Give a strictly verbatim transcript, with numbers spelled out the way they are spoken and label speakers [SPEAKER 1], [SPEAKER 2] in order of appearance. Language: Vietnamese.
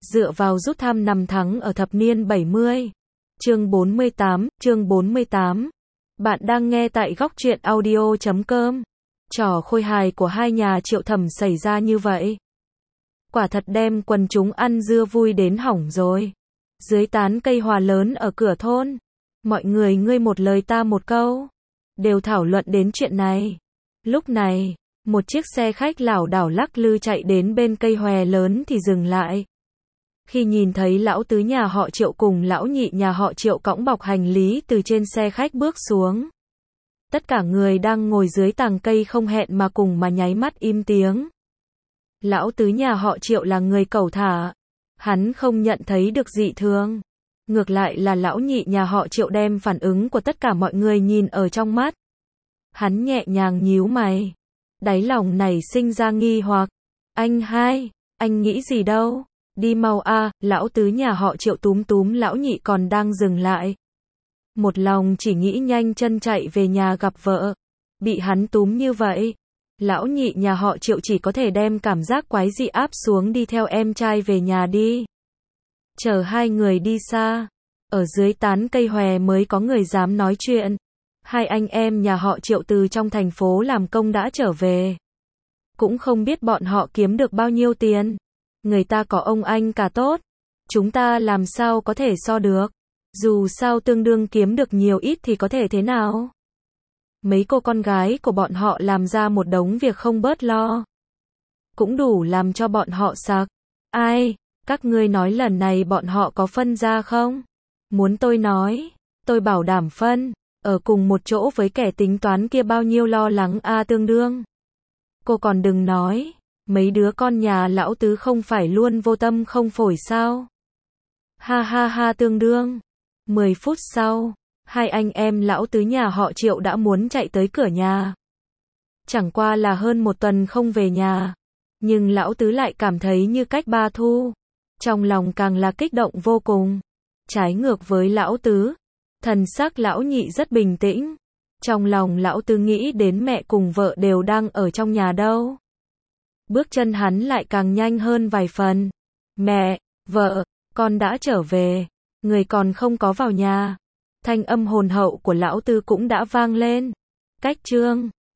[SPEAKER 1] Dựa vào rút thăm năm thắng ở thập niên bảy mươi. Chương bốn mươi tám, chương bốn mươi tám. Bạn đang nghe tại góc truyện audio chấm com. Trò khôi hài của hai nhà Triệu Thẩm xảy ra như vậy. Quả thật đem quần chúng ăn dưa vui đến hỏng rồi. Dưới tán cây hòa lớn ở cửa thôn, mọi người ngươi một lời ta một câu, đều thảo luận đến chuyện này. Lúc này, một chiếc xe khách lảo đảo lắc lư chạy đến bên cây hòe lớn thì dừng lại. Khi nhìn thấy lão tứ nhà họ Triệu cùng lão nhị nhà họ Triệu cõng bọc hành lý từ trên xe khách bước xuống, tất cả người đang ngồi dưới tàng cây không hẹn mà cùng mà nháy mắt im tiếng. Lão tứ nhà họ Triệu là người cẩu thả, hắn không nhận thấy được dị thường. Ngược lại là lão nhị nhà họ Triệu đem phản ứng của tất cả mọi người nhìn ở trong mắt. Hắn nhẹ nhàng nhíu mày, đáy lòng nảy sinh ra nghi hoặc. Anh hai, anh nghĩ gì đâu? Đi mau a, lão tứ nhà họ Triệu túm túm lão nhị còn đang dừng lại. Một lòng chỉ nghĩ nhanh chân chạy về nhà gặp vợ. Bị hắn túm như vậy, lão nhị nhà họ Triệu chỉ có thể đem cảm giác quái dị áp xuống đi theo em trai về nhà đi. Chờ hai người đi xa, ở dưới tán cây hòe mới có người dám nói chuyện. Hai anh em nhà họ Triệu từ trong thành phố làm công đã trở về. Cũng không biết bọn họ kiếm được bao nhiêu tiền. Người ta có ông anh cả tốt, chúng ta làm sao có thể so được. Dù sao tương đương kiếm được nhiều ít thì có thể thế nào. Mấy cô con gái của bọn họ làm ra một đống việc không bớt lo, cũng đủ làm cho bọn họ sặc. Ai, các ngươi nói lần này bọn họ có phân ra không? Muốn tôi nói, tôi bảo đảm phân. Ở cùng một chỗ với kẻ tính toán kia bao nhiêu lo lắng a à, tương đương. Cô còn đừng nói, mấy đứa con nhà lão tứ không phải luôn vô tâm không phổi sao? Ha ha ha tương đương. Mười phút sau, hai anh em lão tứ nhà họ Triệu đã muốn chạy tới cửa nhà. Chẳng qua là hơn một tuần không về nhà, nhưng lão tứ lại cảm thấy như cách ba thu. Trong lòng càng là kích động vô cùng. Trái ngược với lão tứ, thần sắc lão nhị rất bình tĩnh. Trong lòng lão tứ nghĩ đến mẹ cùng vợ đều đang ở trong nhà đâu. Bước chân hắn lại càng nhanh hơn vài phần. Mẹ, vợ, con đã trở về, người còn không có vào nhà. Thanh âm hồn hậu của lão tứ cũng đã vang lên. Cách chương